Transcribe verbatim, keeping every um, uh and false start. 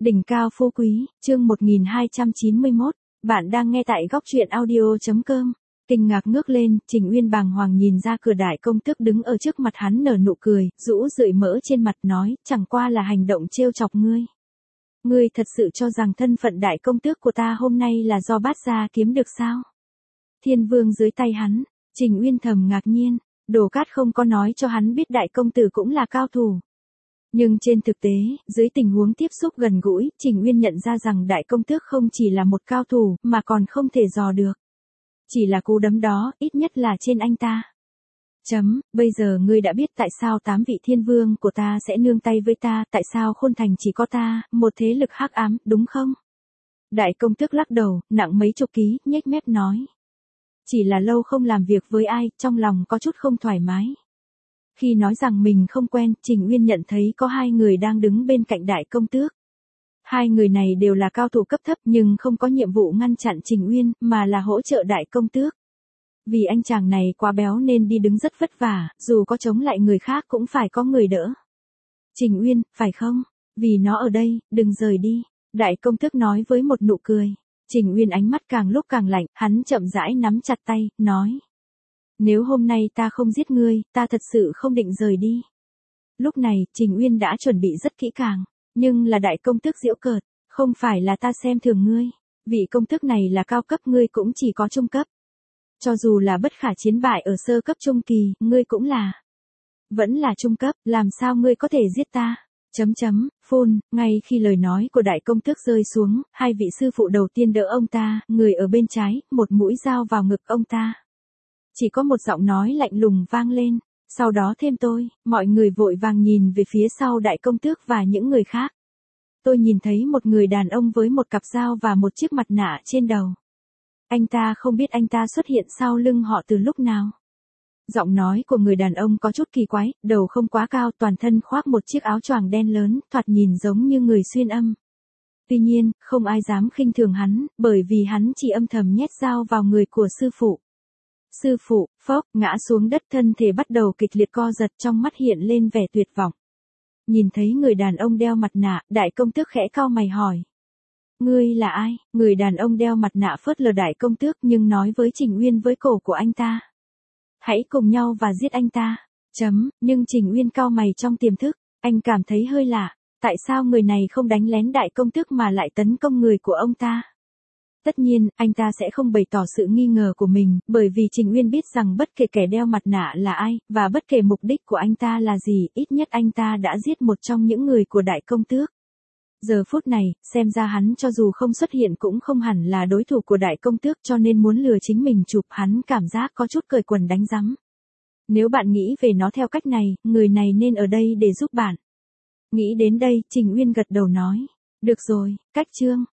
Đỉnh cao phú quý, chương một nghìn hai trăm chín mươi mốt, bạn đang nghe tại góc truyện audio.com. Kinh ngạc ngước lên, Trình Uyên bàng hoàng nhìn ra cửa đại công tước đứng ở trước mặt hắn nở nụ cười, rũ rượi mỡ trên mặt nói, chẳng qua là hành động trêu chọc ngươi. Ngươi thật sự cho rằng thân phận đại công tước của ta hôm nay là do bát gia kiếm được sao? Thiên vương dưới tay hắn, Trình Uyên thầm ngạc nhiên, Đồ Cát không có nói cho hắn biết đại công tử cũng là cao thủ. Nhưng trên thực tế, dưới tình huống tiếp xúc gần gũi, Trình Uyên nhận ra rằng đại công tước không chỉ là một cao thủ, mà còn không thể dò được. Chỉ là cú đấm đó, ít nhất là trên anh ta. Chấm, bây giờ ngươi đã biết tại sao tám vị thiên vương của ta sẽ nương tay với ta, tại sao Khôn Thành chỉ có ta, một thế lực hắc ám, đúng không? Đại công tước lắc đầu, nặng mấy chục ký, nhếch mép nói. Chỉ là lâu không làm việc với ai, trong lòng có chút không thoải mái. Khi nói rằng mình không quen, Trình Uyên nhận thấy có hai người đang đứng bên cạnh đại công tước. Hai người này đều là cao thủ cấp thấp nhưng không có nhiệm vụ ngăn chặn Trình Uyên, mà là hỗ trợ đại công tước. Vì anh chàng này quá béo nên đi đứng rất vất vả, dù có chống lại người khác cũng phải có người đỡ. Trình Uyên, phải không? Vì nó ở đây, đừng rời đi. Đại công tước nói với một nụ cười. Trình Uyên ánh mắt càng lúc càng lạnh, hắn chậm rãi nắm chặt tay, nói. Nếu hôm nay ta không giết ngươi, ta thật sự không định rời đi. Lúc này, Trình Uyên đã chuẩn bị rất kỹ càng, nhưng là đại công tước giễu cợt, không phải là ta xem thường ngươi, vị công tước này là cao cấp, ngươi cũng chỉ có trung cấp. Cho dù là bất khả chiến bại ở sơ cấp trung kỳ, ngươi cũng là. Vẫn là trung cấp, làm sao ngươi có thể giết ta? Chấm chấm, phun, ngay khi lời nói của đại công tước rơi xuống, hai vị sư phụ đầu tiên đỡ ông ta, người ở bên trái, một mũi dao vào ngực ông ta. Chỉ có một giọng nói lạnh lùng vang lên, sau đó thêm tôi, mọi người vội vàng nhìn về phía sau đại công tước và những người khác. Tôi nhìn thấy một người đàn ông với một cặp dao và một chiếc mặt nạ trên đầu. Anh ta không biết anh ta xuất hiện sau lưng họ từ lúc nào. Giọng nói của người đàn ông có chút kỳ quái, đầu không quá cao, toàn thân khoác một chiếc áo choàng đen lớn, thoạt nhìn giống như người xuyên âm. Tuy nhiên, không ai dám khinh thường hắn, bởi vì hắn chỉ âm thầm nhét dao vào người của sư phụ. Sư phụ, phốc, ngã xuống đất, thân thể bắt đầu kịch liệt co giật, trong mắt hiện lên vẻ tuyệt vọng. Nhìn thấy người đàn ông đeo mặt nạ, đại công tước khẽ cau mày hỏi. Ngươi là ai? Người đàn ông đeo mặt nạ phớt lờ đại công tước nhưng nói với Trình Uyên với cổ của anh ta. Hãy cùng nhau và giết anh ta. Chấm, nhưng Trình Uyên cau mày trong tiềm thức, anh cảm thấy hơi lạ, tại sao người này không đánh lén đại công tước mà lại tấn công người của ông ta? Tất nhiên, anh ta sẽ không bày tỏ sự nghi ngờ của mình, bởi vì Trình Uyên biết rằng bất kể kẻ đeo mặt nạ là ai, và bất kể mục đích của anh ta là gì, ít nhất anh ta đã giết một trong những người của đại công tước. Giờ phút này, xem ra hắn cho dù không xuất hiện cũng không hẳn là đối thủ của đại công tước, cho nên muốn lừa chính mình chụp hắn cảm giác có chút cởi quần đánh rắm. Nếu bạn nghĩ về nó theo cách này, người này nên ở đây để giúp bạn. Nghĩ đến đây, Trình Uyên gật đầu nói. Được rồi, cách chương.